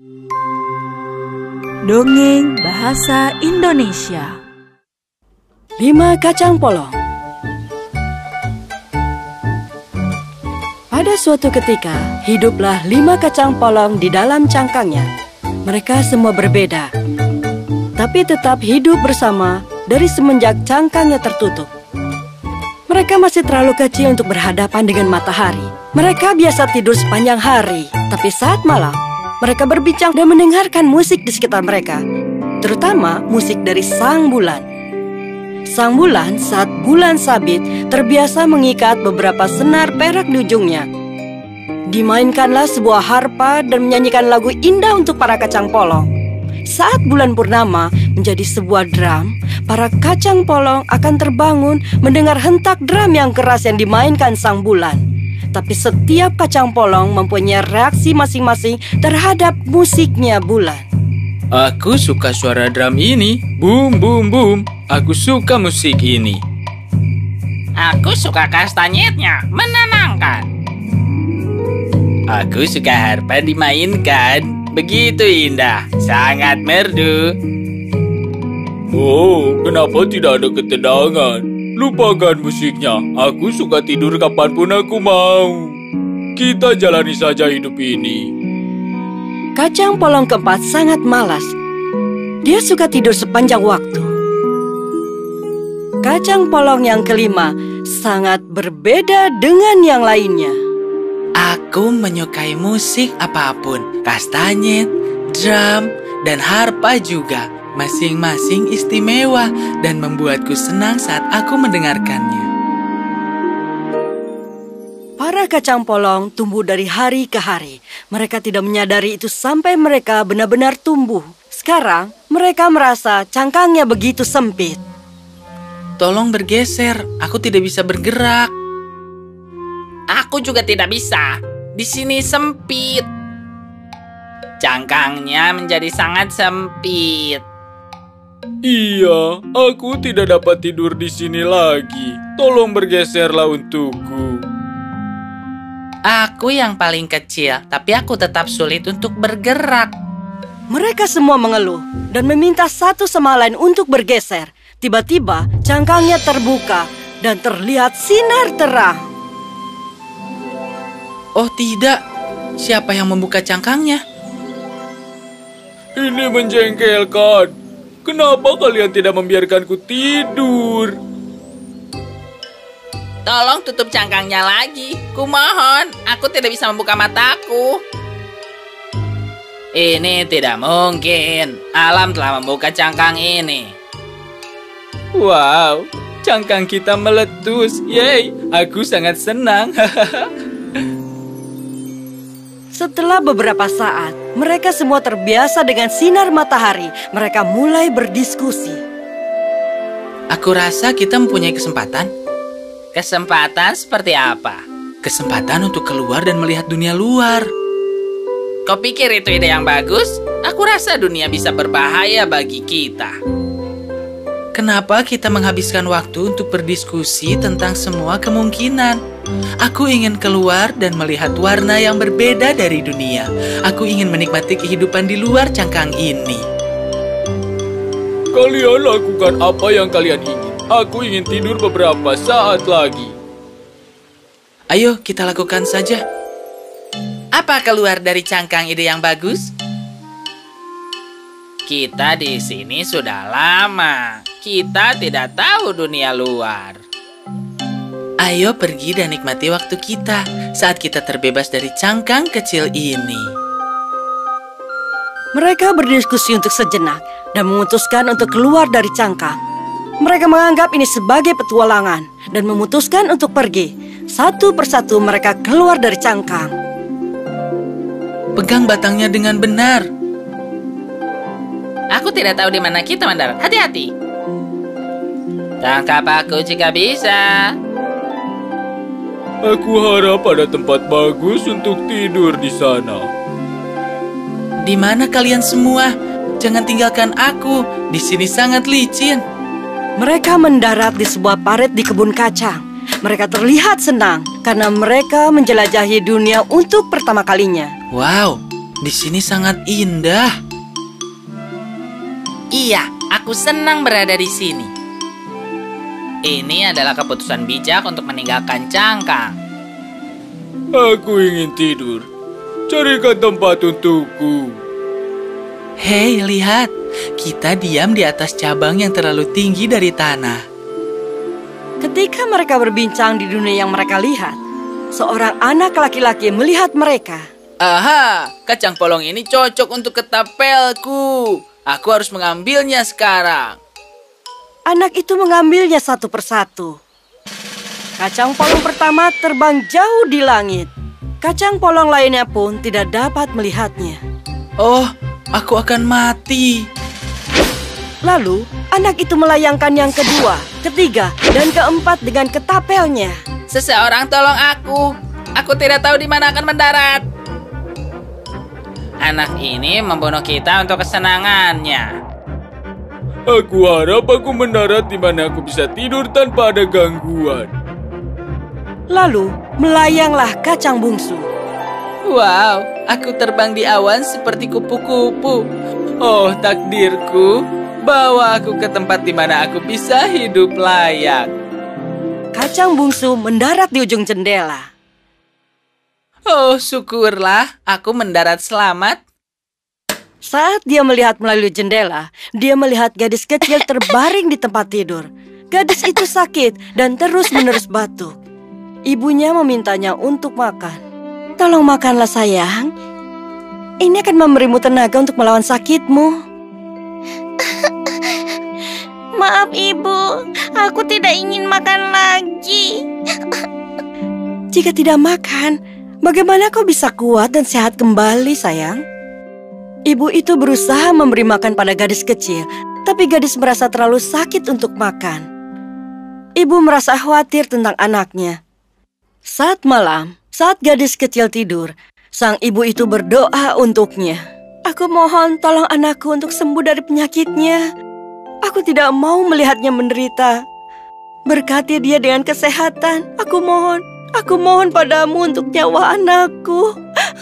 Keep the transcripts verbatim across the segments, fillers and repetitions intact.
Dongeng Bahasa Indonesia. Lima Kacang Polong. Pada suatu ketika, hiduplah lima kacang polong di dalam cangkangnya. Mereka semua berbeda, tapi tetap hidup bersama dari semenjak cangkangnya tertutup. Mereka masih terlalu kecil untuk berhadapan dengan matahari. Mereka biasa tidur sepanjang hari, tapi saat malam, mereka berbincang dan mendengarkan musik di sekitar mereka, terutama musik dari sang bulan. Sang bulan saat bulan sabit terbiasa mengikat beberapa senar perak di ujungnya. Dimainkanlah sebuah harpa dan menyanyikan lagu indah untuk para kacang polong. Saat bulan purnama menjadi sebuah drum, para kacang polong akan terbangun mendengar hentak drum yang keras yang dimainkan sang bulan. Tapi setiap kacang polong mempunyai reaksi masing-masing terhadap musiknya bulan. Aku suka suara drum ini. Boom, boom, boom. Aku suka musik ini. Aku suka kastanyetnya. Menenangkan. Aku suka harpa dimainkan. Begitu indah. Sangat merdu. Oh, kenapa tidak ada ketenangan? Lupakan musiknya. Aku suka tidur kapanpun aku mau. Kita jalani saja hidup ini. Kacang polong keempat sangat malas. Dia suka tidur sepanjang waktu. Kacang polong yang kelima sangat berbeda dengan yang lainnya. Aku menyukai musik apapun. Kastanyet, drum, dan harpa juga. Masing-masing istimewa dan membuatku senang saat aku mendengarkannya. Para kacang polong tumbuh dari hari ke hari. Mereka tidak menyadari itu sampai mereka benar-benar tumbuh. Sekarang, mereka merasa cangkangnya begitu sempit. Tolong bergeser, aku tidak bisa bergerak. Aku juga tidak bisa. Di sini sempit. Cangkangnya menjadi sangat sempit. Iya, aku tidak dapat tidur di sini lagi. Tolong bergeserlah untukku. Aku yang paling kecil, tapi aku tetap sulit untuk bergerak. Mereka semua mengeluh dan meminta satu sama lain untuk bergeser. Tiba-tiba, cangkangnya terbuka dan terlihat sinar terang. Oh tidak, siapa yang membuka cangkangnya? Ini menjengkelkan. Kenapa kalian tidak membiarkanku tidur? Tolong tutup cangkangnya lagi. Kumohon, aku tidak bisa membuka mataku. Ini tidak mungkin. Alam telah membuka cangkang ini. Wow, cangkang kita meletus. Yeay, aku sangat senang. Setelah beberapa saat, mereka semua terbiasa dengan sinar matahari. Mereka mulai berdiskusi. Aku rasa kita mempunyai kesempatan. Kesempatan seperti apa? Kesempatan untuk keluar dan melihat dunia luar. Kau pikir itu ide yang bagus? Aku rasa dunia bisa berbahaya bagi kita. Kenapa kita menghabiskan waktu untuk berdiskusi tentang semua kemungkinan? Aku ingin keluar dan melihat warna yang berbeda dari dunia. Aku ingin menikmati kehidupan di luar cangkang ini. Kalian lakukan apa yang kalian ingin. Aku ingin tidur beberapa saat lagi. Ayo, kita lakukan saja. Apa keluar dari cangkang ide yang bagus? Kita di sini sudah lama. Kita tidak tahu dunia luar. Ayo pergi dan nikmati waktu kita saat kita terbebas dari cangkang kecil ini. Mereka berdiskusi untuk sejenak dan memutuskan untuk keluar dari cangkang. Mereka menganggap ini sebagai petualangan dan memutuskan untuk pergi. Satu persatu mereka keluar dari cangkang. Pegang batangnya dengan benar. Aku tidak tahu di mana kita mendarat. Hati-hati. Tangkap aku jika bisa. Aku harap ada tempat bagus untuk tidur di sana. Di mana kalian semua? Jangan tinggalkan aku. Di sini sangat licin. Mereka mendarat di sebuah parit di kebun kacang. Mereka terlihat senang karena mereka menjelajahi dunia untuk pertama kalinya. Wow, Di sini sangat indah. Iya, aku senang berada di sini. Ini adalah keputusan bijak untuk meninggalkan cangkang. Aku ingin tidur. Carikan tempat untukku. Hei, lihat. Kita diam di atas cabang yang terlalu tinggi dari tanah. Ketika mereka berbincang di dunia yang mereka lihat, seorang anak laki-laki melihat mereka. Aha, kacang polong ini cocok untuk ketapelku. Aku harus mengambilnya sekarang. Anak itu mengambilnya satu persatu. Kacang polong pertama terbang jauh di langit. Kacang polong lainnya pun tidak dapat melihatnya. Oh, aku akan mati. Lalu, anak itu melayangkan yang kedua, ketiga, dan keempat dengan ketapelnya. Seseorang tolong aku. Aku tidak tahu di mana akan mendarat. Anak ini membunuh kita untuk kesenangannya. Aku harap aku mendarat di mana aku bisa tidur tanpa ada gangguan. Lalu, melayanglah kacang bungsu. Wow, aku terbang di awan seperti kupu-kupu. Oh, takdirku. Bawa aku ke tempat di mana aku bisa hidup layak. Kacang bungsu mendarat di ujung jendela. Oh, syukurlah aku mendarat selamat. Saat dia melihat melalui jendela, dia melihat gadis kecil terbaring di tempat tidur. Gadis itu sakit dan terus-menerus batuk. Ibunya memintanya untuk makan. Tolong makanlah sayang. Ini akan memberimu tenaga untuk melawan sakitmu. Maaf ibu, aku tidak ingin makan lagi. Jika tidak makan, bagaimana kau bisa kuat dan sehat kembali, sayang? Ibu itu berusaha memberi makan pada gadis kecil, tapi gadis merasa terlalu sakit untuk makan. Ibu merasa khawatir tentang anaknya. Saat malam, saat gadis kecil tidur, sang ibu itu berdoa untuknya. Aku mohon tolong anakku untuk sembuh dari penyakitnya. Aku tidak mau melihatnya menderita. Berkati dia dengan kesehatan. Aku mohon, aku mohon padamu untuk nyawa anakku.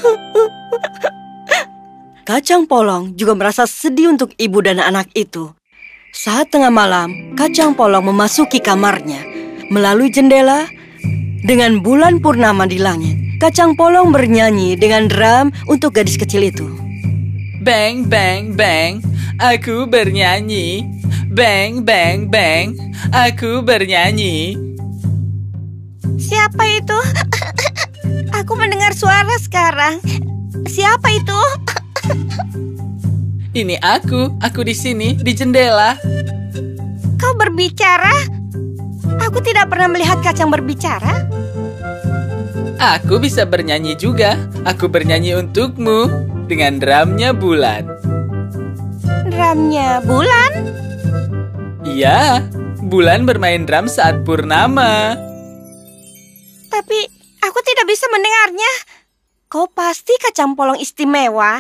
Kacang polong juga merasa sedih untuk ibu dan anak itu. Saat tengah malam, kacang polong memasuki kamarnya. Melalui jendela, dengan bulan purnama di langit, kacang polong bernyanyi dengan drum untuk gadis kecil itu. Bang, bang, bang, aku bernyanyi. Bang, bang, bang, aku bernyanyi. Siapa itu? Aku mendengar suara sekarang. Siapa itu? Ini aku, aku di sini, di jendela. Kau berbicara? Aku tidak pernah melihat kacang berbicara. Aku bisa bernyanyi juga. Aku bernyanyi untukmu dengan drumnya bulan. Drumnya bulan? Iya, bulan bermain drum saat purnama. Tapi aku tidak bisa mendengarnya. Kau pasti kacang polong istimewa.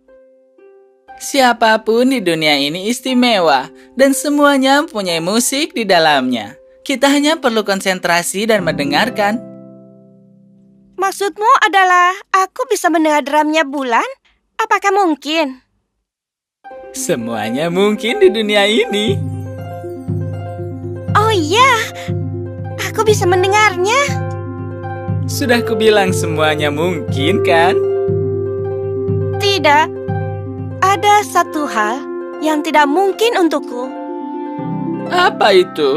Siapapun di dunia ini istimewa, dan semuanya punya musik di dalamnya. Kita hanya perlu konsentrasi dan mendengarkan. Maksudmu adalah aku bisa mendengar drumnya bulan? Apakah mungkin? Semuanya mungkin di dunia ini. Oh iya, aku bisa mendengarnya. Sudah kubilang semuanya mungkin, kan? Tidak, ada satu hal yang tidak mungkin untukku. Apa itu?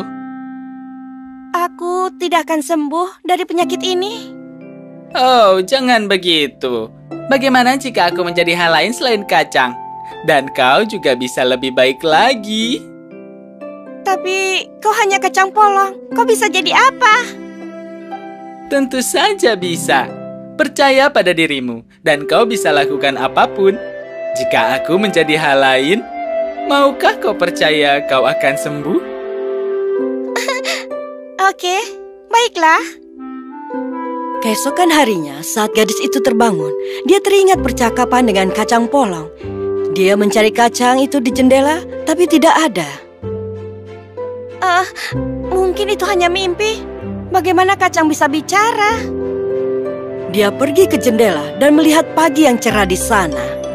Aku tidak akan sembuh dari penyakit ini. Oh, jangan begitu. Bagaimana jika aku menjadi hal lain selain kacang? Dan kau juga bisa lebih baik lagi. Tapi kau hanya kacang polong. Kau bisa jadi apa? Tentu saja bisa. Percaya pada dirimu, dan kau bisa lakukan apapun. Jika aku menjadi hal lain, maukah kau percaya kau akan sembuh? Oke, baiklah. Keesokan harinya, saat gadis itu terbangun, dia teringat percakapan dengan kacang polong. Dia mencari kacang itu di jendela, tapi tidak ada. Uh, mungkin itu hanya mimpi. Bagaimana kacang bisa bicara? Dia pergi ke jendela dan melihat pagi yang cerah di sana.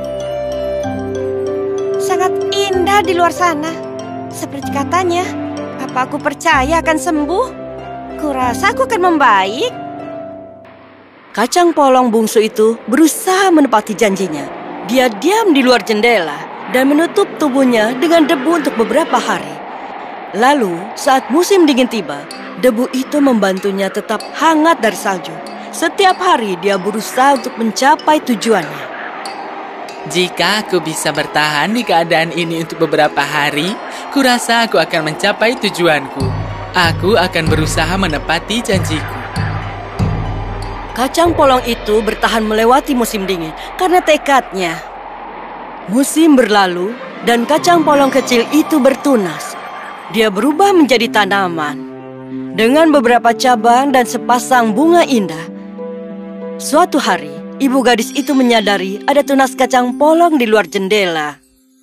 indah di luar sana. Seperti katanya, apa aku percaya akan sembuh? Kurasa aku akan membaik. Kacang polong bungsu itu berusaha menepati janjinya. Dia diam di luar jendela dan menutup tubuhnya dengan debu untuk beberapa hari. Lalu, saat musim dingin tiba, debu itu membantunya tetap hangat dari salju. Setiap hari dia berusaha untuk mencapai tujuannya. Jika aku bisa bertahan di keadaan ini untuk beberapa hari, kurasa aku akan mencapai tujuanku. Aku akan berusaha menepati janjiku. Kacang polong itu bertahan melewati musim dingin karena tekadnya. Musim berlalu dan kacang polong kecil itu bertunas. Dia berubah menjadi tanaman dengan beberapa cabang dan sepasang bunga indah. Suatu hari, ibu gadis itu menyadari ada tunas kacang polong di luar jendela.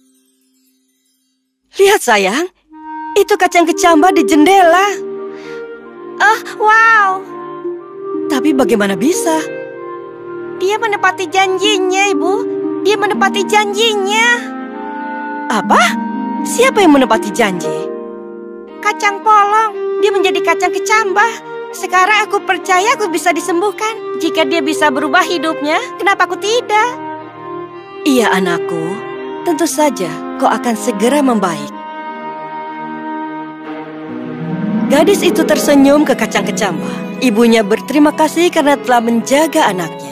Lihat sayang, itu kacang kecambah di jendela. Oh, wow. Tapi bagaimana bisa? Dia menepati janjinya, Ibu. Dia menepati janjinya. Apa? Siapa yang menepati janji? Kacang polong. Dia menjadi kacang kecambah. Sekarang aku percaya aku bisa disembuhkan. Jika dia bisa berubah hidupnya, kenapa aku tidak? Iya anakku, tentu saja kau akan segera membaik. Gadis itu tersenyum ke kacang kecambah. Ibunya berterima kasih karena telah menjaga anaknya.